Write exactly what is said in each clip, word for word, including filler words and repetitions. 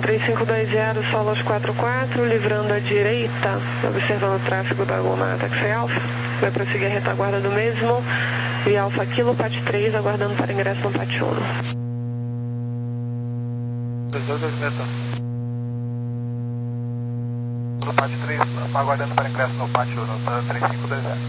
três cinco dois zero, Solos quatro quatro, livrando à direita, observando o tráfego da Goma Taxi Alfa. Vai prosseguir a retaguarda do mesmo, via Alfa Kilo, P A T três, aguardando para ingresso no P A T um. dois dois dois meia, no P A T três, aguardando para ingresso no P A T um, no três cinco dois zero.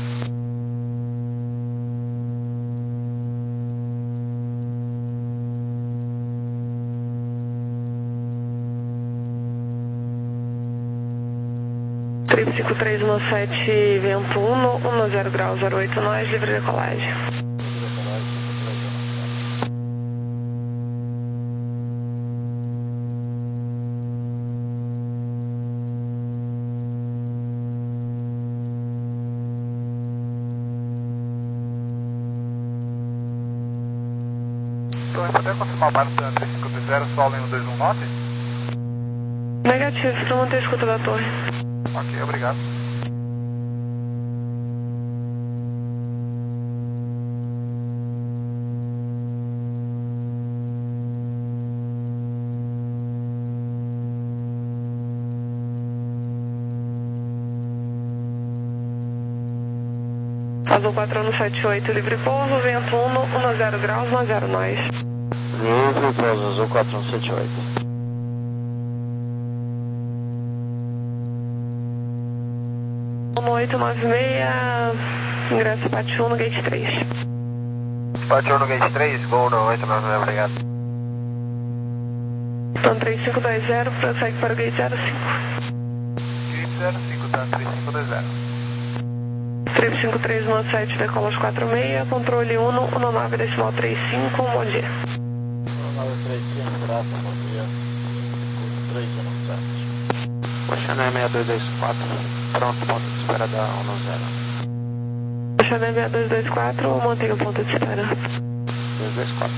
Trip cinco três um sete, vento um, um zero graus, zero oito nós, livre decolagem. Então, poder confirmar o barco do três cinco dois zero, solo em um dois um nove? Negativo, para manter a escuta da torre. Ok, obrigado. Azul quatro um sete oito, livre pouso, vento um, um zero graus, um zero nós. Livre pouso, Azul quatro um sete oito. oito nove seis, ingresso P A T um no gate três. P A T um no gate três, gol no oito nove seis, obrigado. Então três cinco dois zero, prossegue para o gate zero cinco. Gate zero cinco, tá, três cinco dois zero. Trip cinco três um sete, decola quatro seis, controle um, um nove decimal três cinco, bom dia. um nove três cinco, graças, bom dia. três um sete. Oceané seis dois dois quatro, pronto, ponto de espera da um zero. Oceané seis dois dois quatro, mantenha o ponto de espera. dois dois quatro.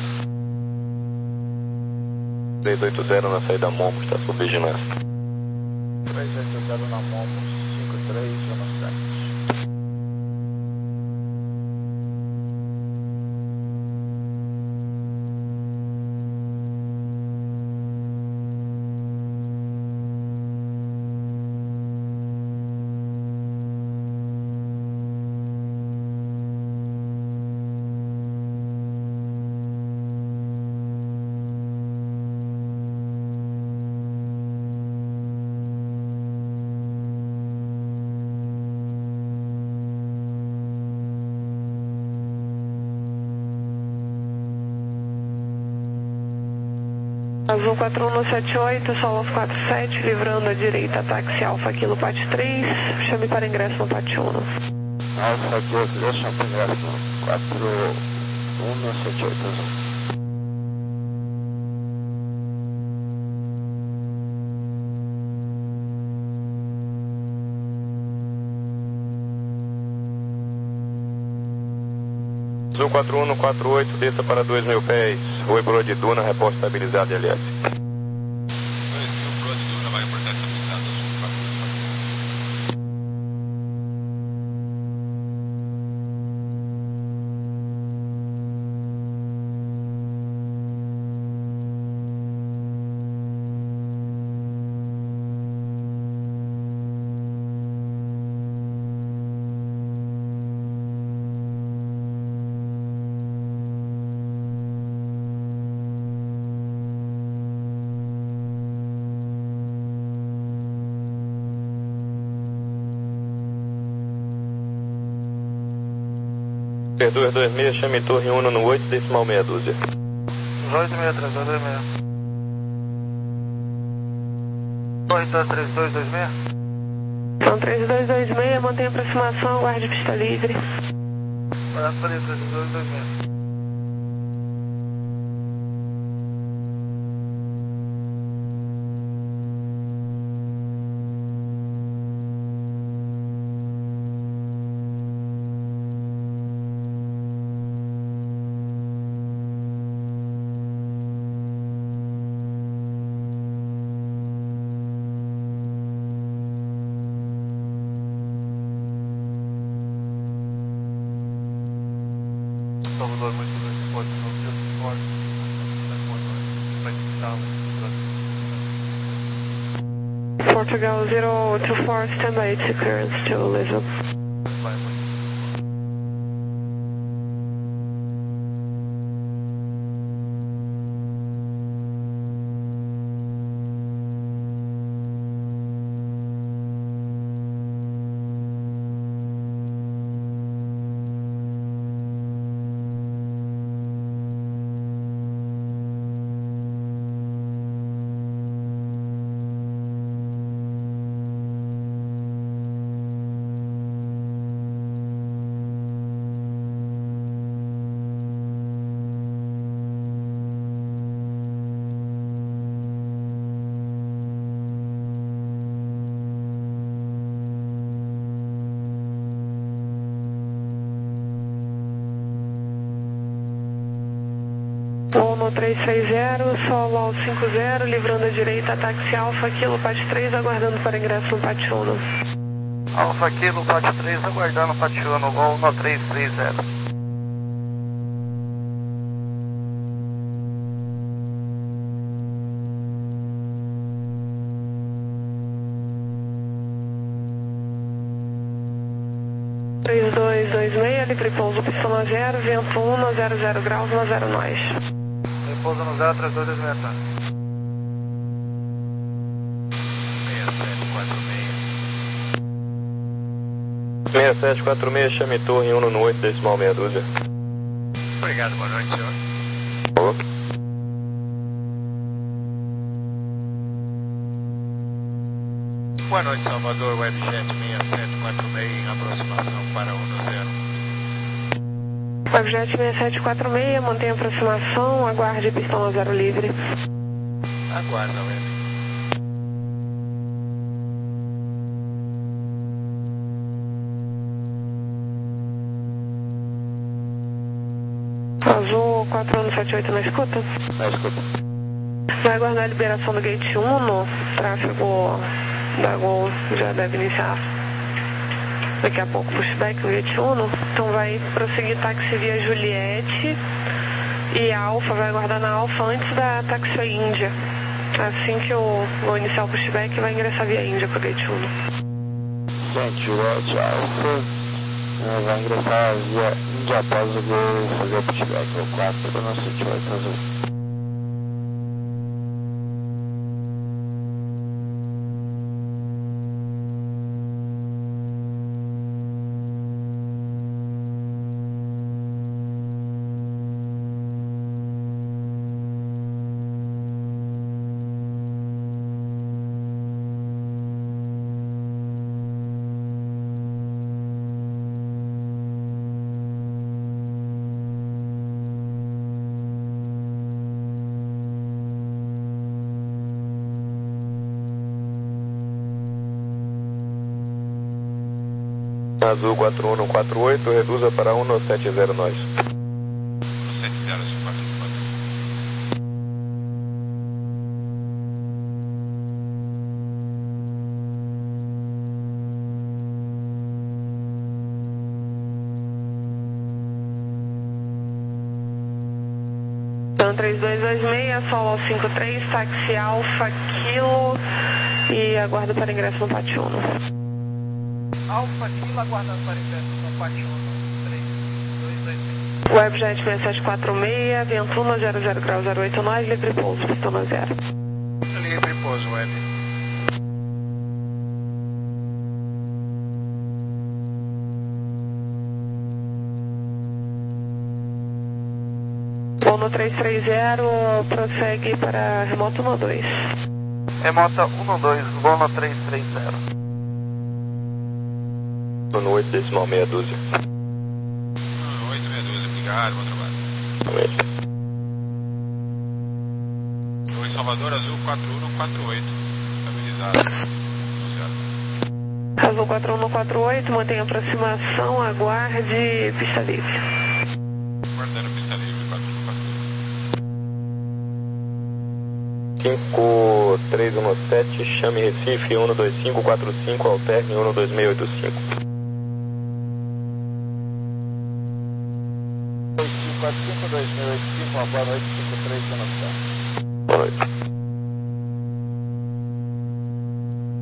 três oito zero na saída Momos, está sob vigilância. três oito zero na Momos, cinco três um sete. Azul quatro um sete oito, Solos quatro sete, livrando à direita, táxi Alfa Kilo, P A T três, chame para ingresso no P A T um. Alfa Kilo, chame para ingresso no quatro um sete oito. Azul quatro um quatro oito, desça para dois mil pés. Oi, Pro de Duna, repórter estabilizado L S. dois mil, Pro de Duna, vai reportar estabilizado, Azul quatro um quatro oito. dois dois seis, chame torre um no oito, decimal meia dúzia. oito seis três dois dois seis. oito três dois dois seis. Então três dois dois seis, mantenha aproximação, guarde pista livre. Para três dois dois dois seis. Salvador, Portugal zero two four, standby to clearance to Lisbon. Uno três três zero, solo ao cinco zero, livrando à direita, táxi Alfa, Kilo, Pat três, aguardando para ingresso no Pat uno. Alfa Kilo, Pat três, aguardando Pat uno, voo Uno três três zero. três dois dois seis, livre pouso, pistão a zero, vento um, zero zero graus, na zero nós. Pouso no zero três dois dois seis. seis sete quatro seis, chame torre um no oito, decimal meia dúzia. Obrigado, boa noite, senhor. Alô? Boa noite, Salvador, Webjet seis sete quatro seis em aproximação para um zero. Webjet seis sete quatro seis, mantém a aproximação, aguarde pistão a zero livre. Aguarda, Web. Azul quatro um sete oito na escuta? Na escuta. Vai aguardar a liberação do gate um, no tráfego da Gol já deve iniciar daqui a pouco pushback no gate um, então vai prosseguir táxi via Juliette e Alfa, vai aguardar na Alfa antes da táxi Índia. Assim que eu vou iniciar o pushback, vai ingressar via Índia pro gate um. Gente, Juliette Alfa vai ingressar via Índia após o Gol fazer o pushback, o quatro no sete oito azul. Azul quatro um quatro oito, reduza para um sete zero nós. sete zero quatro quatro. Então três dois dois seis, solo ao cinco três, táxi Alfa, Kilo e aguardo para ingresso no Pat uno. Alfa Kilo, aguardando para ingresso no Pat uno, três dois dois seis. Webjet seis sete quatro seis, vento um, zero zero graus, zero oito nós, livre pouso, pistão a zero. Livre pouso, Web. Uno três três zero, prossegue para remoto um dois. Remota um dois, voo no três três zero. No oito, decimal meia dúzia. oito, meia dúzia, obrigado, bom trabalho. Oi, Salvador, Azul quatro um quatro oito, estabilizado. Azul quatro um quatro oito, mantém a aproximação, aguarde pista livre. Guardando pista livre, quatro um quatro oito. cinco três um sete, chame Recife um dois cinco quatro cinco, alterne um dois seis oito cinco. quatro cinco dois seis oito cinco, uma boa noite, cinco três um sete. Boa noite.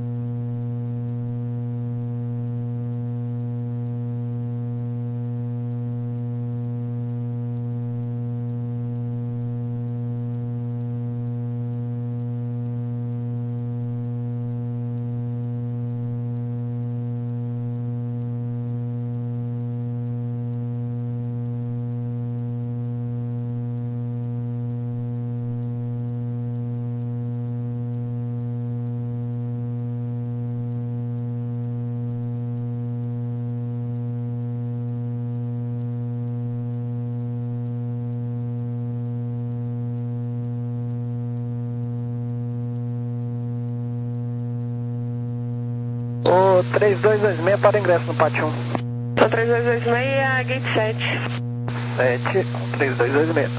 O três dois dois seis para ingresso no pátio um. O três dois dois seis, gate sete. sete, três dois dois seis.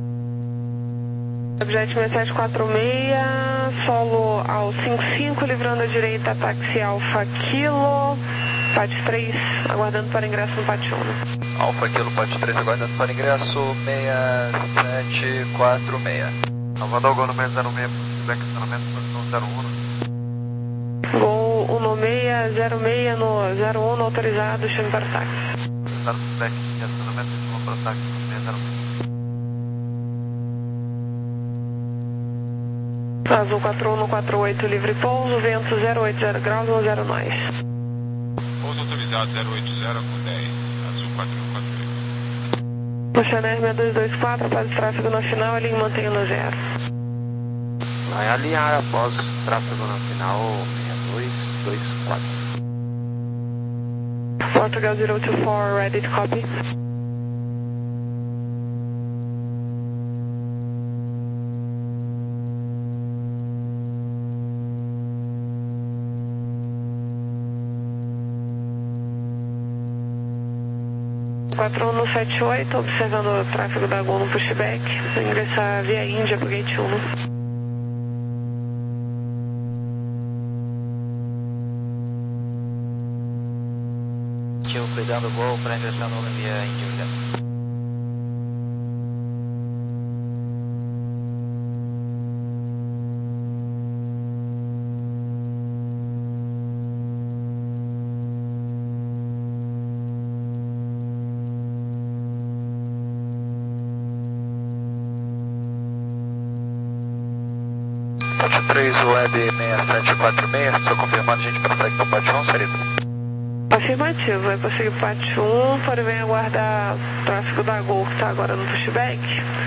Objet seis sete quatro seis, solo ao cinco cinco, livrando à direita, táxi Alfa Kilo, P A T três, aguardando para ingresso no P A T um. Alfa Kilo, P A T três, aguardando para ingresso, seis sete quatro seis. Salvador, Gol no seis zero seis, feedback estacionamento, posição zero um. Gol um seis zero seis no zero um, autorizado, chame para o táxi. Autorizado, feedback, estacionamento, chama para o táxi, seis zero seis. Azul quatro um quatro oito, livre pouso, vento zero oito zero graus, um zero nós. Pouso autorizado zero oito zero com dez, Azul quatro um quatro oito. Oceaner seis dois dois quatro, após o tráfego no final, alinhe mantenha no zero. Vai alinhar após tráfego no final, seis dois dois quatro. Portugal zero two four, ready to copy. quatro um sete oito, observando o tráfego da Gol no pushback, ingressar via Índia para o gate um. Tio, cuidando o Gol para ingressar no via Índia. P A T três, Web seis sete quatro seis, só confirmando, a gente prossegue no P A T um, Sarita? Afirmativo, vai prosseguir P A T um, porém vem aguardar o tráfego da Gol que está agora no pushback.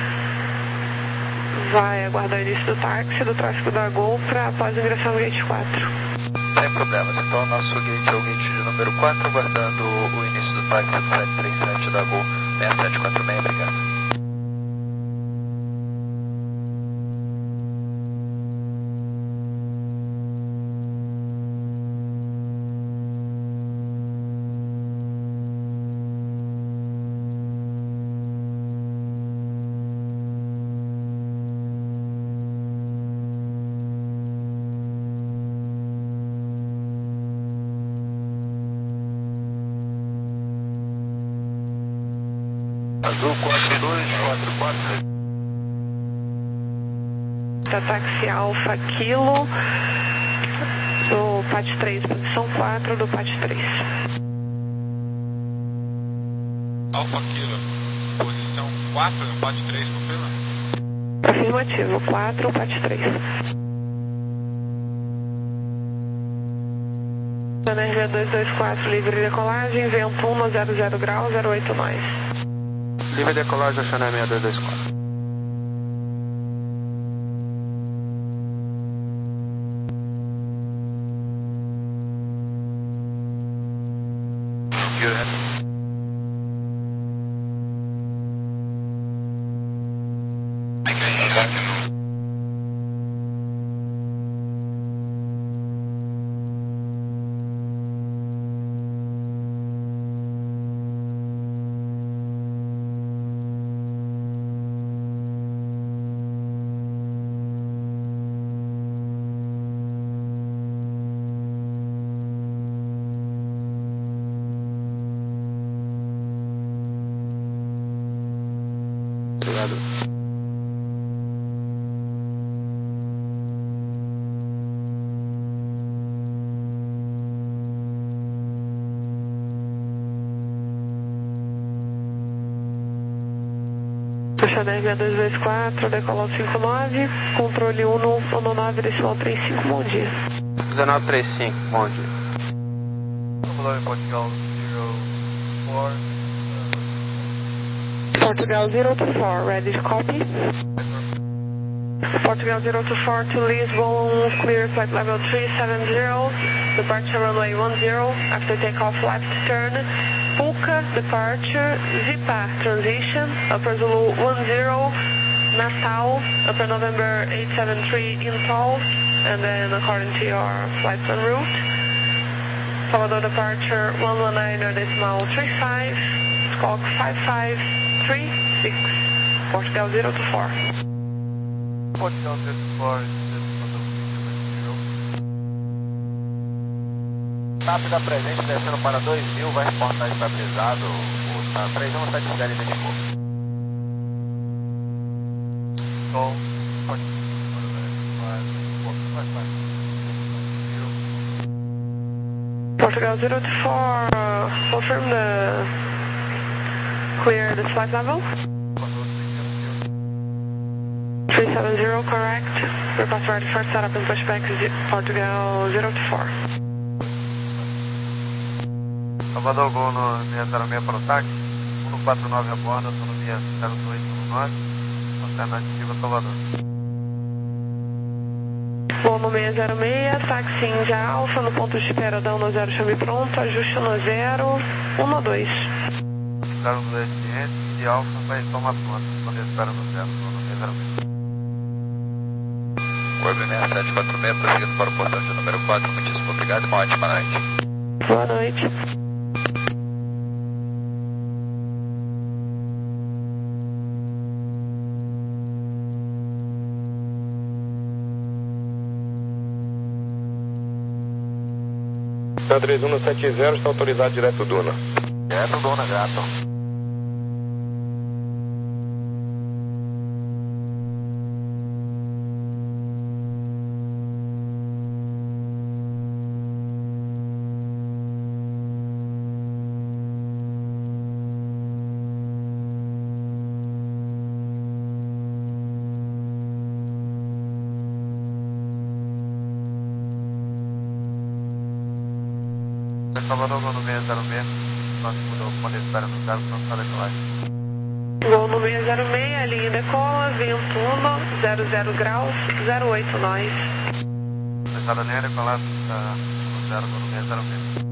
Vai aguardar o início do táxi, do tráfego da Gol, para após ingressar no gate quatro. Sem problemas, então o nosso gate é o gate de número quatro, aguardando o início do táxi do sete três sete da Gol seis sete quatro seis, obrigado. Azul quatro dois quatro quatro. Da táxi Alfa Kilo, do P A T três, posição quatro do P A T três. Alfa Kilo, posição quatro no P A T três, confirma? Afirmativo, quatro, P A T três. Energia dois dois quatro, livre decolagem, vento um no zero zero graus, zero oito nós. Livre decolagem, Oceaner seis dois dois quatro. Obrigado. Oceaner seis dois dois quatro, decola cinco nove, controle um no nove, decimal trinta e cinco, bom dia. dezenove trinta e cinco, bom dia. Portugal zero four. Portugal zero two four, ready to copy. Portugal zero two four to Lisbon, clear flight level three seven zero, departure runway one zero, after takeoff left turn, Puka, departure, Zipa, transition, Upper Zulu one zero, Natal, Upper November eight seven three, installed, and then according to your flight plan route. Salvador departure one one nine decimal three five, squawk five five three six, Portugal zero two four. Portugal zero two four, T A P da presente descendo para dois mil, vai reportar estabilizado, o três um sete zero identificou. Tom, Portugal zero two four, uh, confirm the clear the flight level. three seven zero, correct. Request ready for setup and pushback Portugal zero two four. Salvador, Gol no seis zero seis para o táxi, um quatro nove a bordo, autonomia zero dois um nove, alternativa Salvador. Voo no seis zero seis, táxi Índia Alfa, no ponto de espera da um zero, chame pronto, ajuste no zero, um dois. zero dois cliente, de Alfa vai tomar conta, quando espera no zero, no seis zero seis. Web seis sete quatro seis, prosseguindo para o portão de número quatro, muitíssimo obrigado e uma ótima noite. Boa noite. três um sete zero está autorizado direto Duna. Direto Duna, grato. Salvador, Gol no seis zero seis, próximo do ponto de espera no zero, pronto para decolagem. Gol no seis zero seis, linha decola, vento um, zero zero graus, zero oito nós. Começada a linha decolada no zero, Gol no seis zero seis.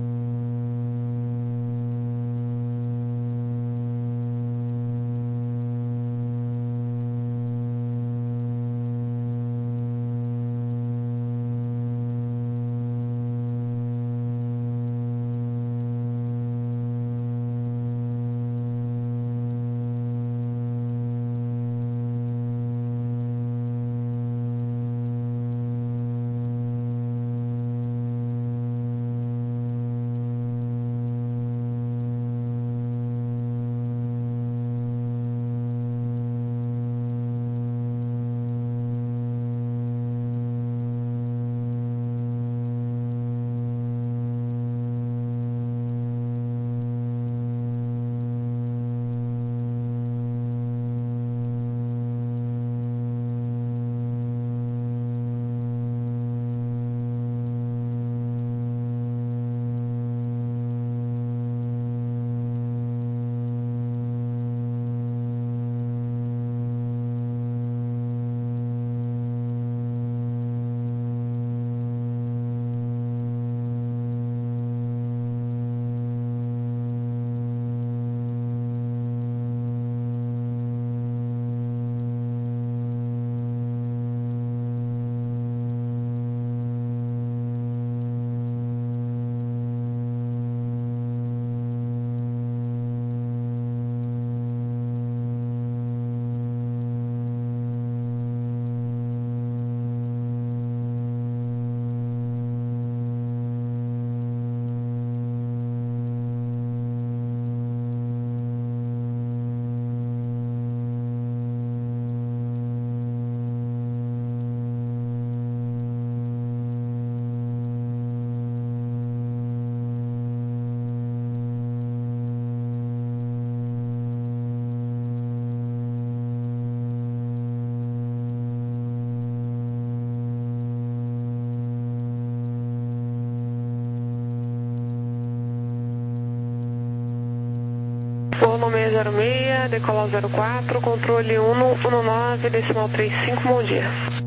Gol seis zero seis, decolar zero quatro, controle um um nove, decimal três cinco, bom dia.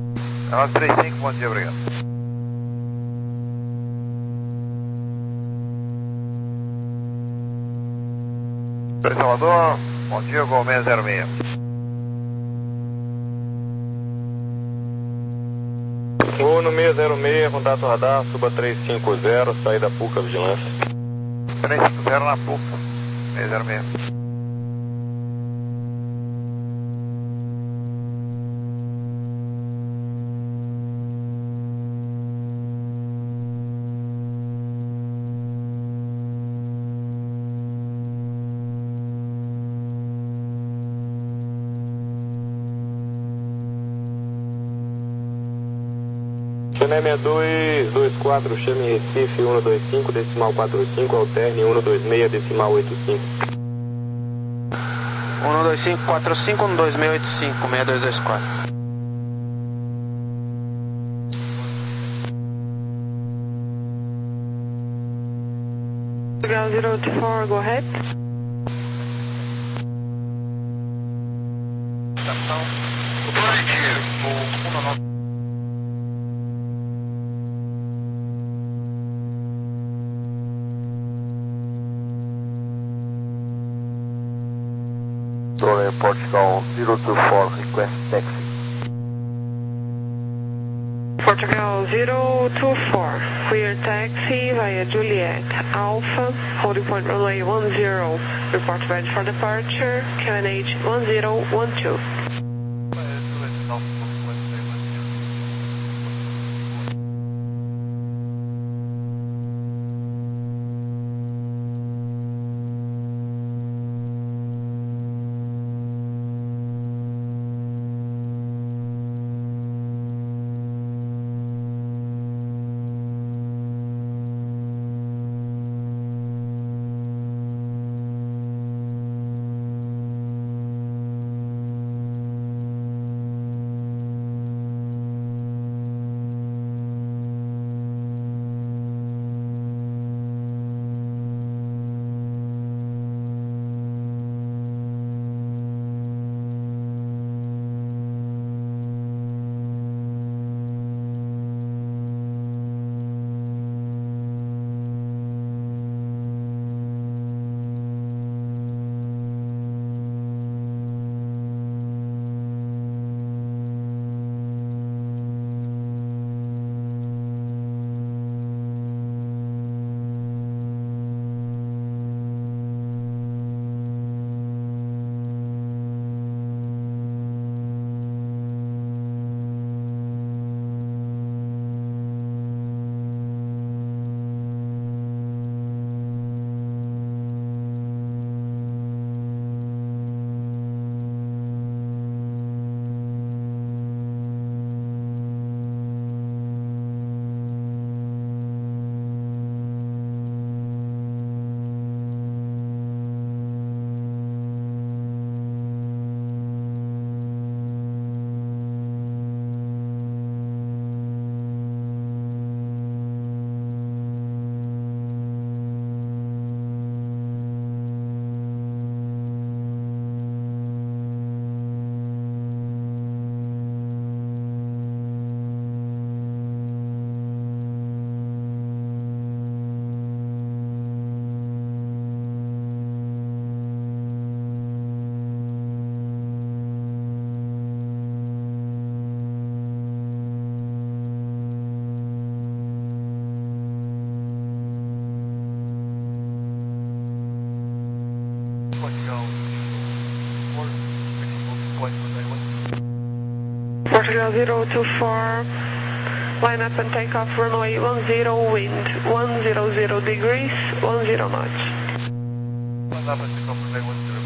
nove três cinco, bom dia, obrigado. Salvador, bom dia, Gol seis zero seis. Uno seis zero seis, contato radar, suba três cinco zero, saída Puca, vigilância. três cinco zero na Puca, seis zero seis. Chané seis dois dois quatro, chame Recife cento e vinte e cinco, decimal quarenta e cinco, alterne cento e vinte e seis, decimal oitenta e cinco. cento e vinte e cinco, quarenta e cinco, cento e vinte e seis, oitenta e cinco, seis dois dois quatro. Portugal zero two four, go ahead. Control Portugal zero two four, request taxi. Portugal zero two four, clear taxi via Juliet Alpha, holding point runway one zero, report ready for departure, Q N H one zero one two. Portugal zero two four, line up and take off runway one zero, wind one hundred degrees, one zero knots. Line up and take off runway one zero.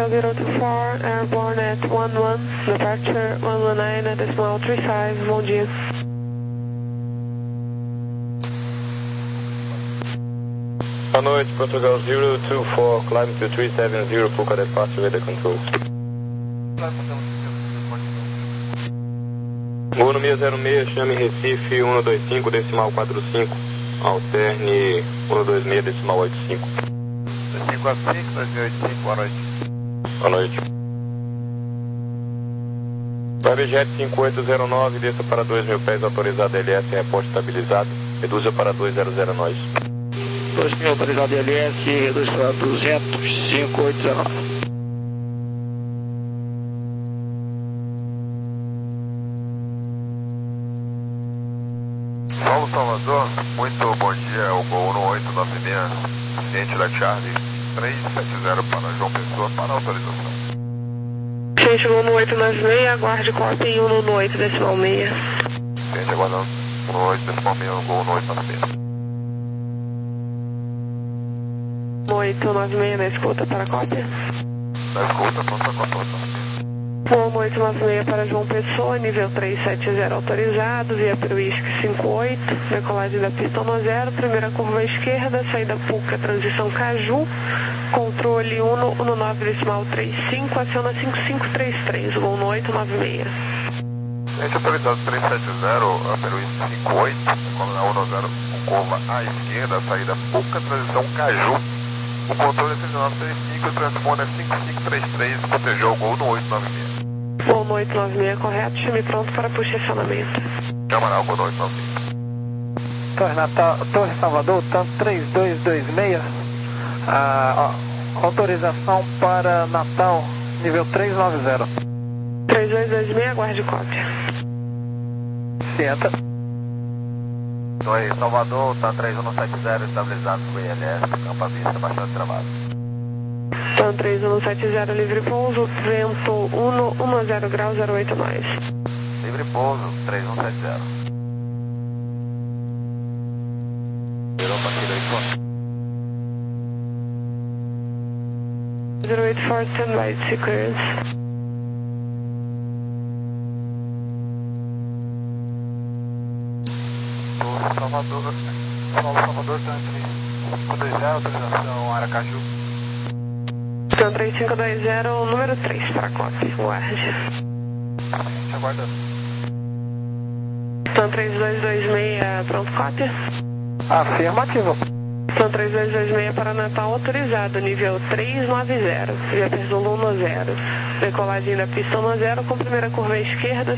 Portugal zero two four, airborne at one one, departure one one nine, decimal three five, bom dia. Boa noite, Portugal zero two four, climb to three seven zero, Puka departure with the control. Gol no seis zero seis, chame Recife um dois cinco, decimal quatro cinco, alterne um dois seis, decimal oito cinco. dois cinco quatro cinco, dois oito cinco, boa noite. Boa noite. Webjet cinco oito zero nove, desça para dois mil pés, autorizado L S, reporte estabilizado, reduza para dois zero zero nós. dois mil autorizado L S, reduz para duzentos, cinco oito zero nove. Paulo Salvador, muito bom dia, é o Gol no oito nove seis, ciente da Charlie, três sete zero para João Pessoa, para autorização. Ciente Gol no oito nove seis, aguarde cópia em um no oito decimal seis. Ciente aguardando um no oito decimal seis, no Gol no oito nove seis. oito nove seis na escuta para cópia. Na escuta, pronto para quatro oito nove seis. Voo oito nove seis para João Pessoa, nível três sete zero autorizado, via para o I S C cinco oito, decolagem da pista um zero, primeira curva à esquerda, saída Puca, transição Caju, controle um no nove decimal trinta e cinco, aciona cinco cinco três três, voo no oito nove seis. Ciente autorizado três sete zero, para o I S C cinco oito, decolagem um zero, curva à esquerda, saída Puca, transição Caju, o controle é três nove três cinco, o transponder é cinco cinco três três, protegeu o Gol no oito nove seis. Voo no oito nove seis correto, chame pronto para posicionamento. Camaral, Gol no oito nove seis. Torre, Natal, Torre Salvador, tanto três dois dois seis, ah, autorização para Natal, nível três nove zero. três dois dois seis, aguarde cópia. Senta. Torre Salvador, tá três um sete zero, estabilizado com I L S, campo à vista, bastante travado. TAM três um sete zero, livre pouso, vento um zero grau, zero oito nós. Livre pouso, três um sete zero. Virou partida aí, zero oito quatro, standby, sequence. Torre Salvador, Paulo Salvador, TAM três cinco dois zero, autorização Aracaju. TAM três cinco dois zero, número três para cópia, guarde. Gente, aguardando. TAM três dois dois seis, pronto, cópia. Afirmativo. TAM três dois dois seis para Natal autorizado, nível três nove zero, via Persolo um zero. Decolagem da pista um zero com primeira curva à esquerda.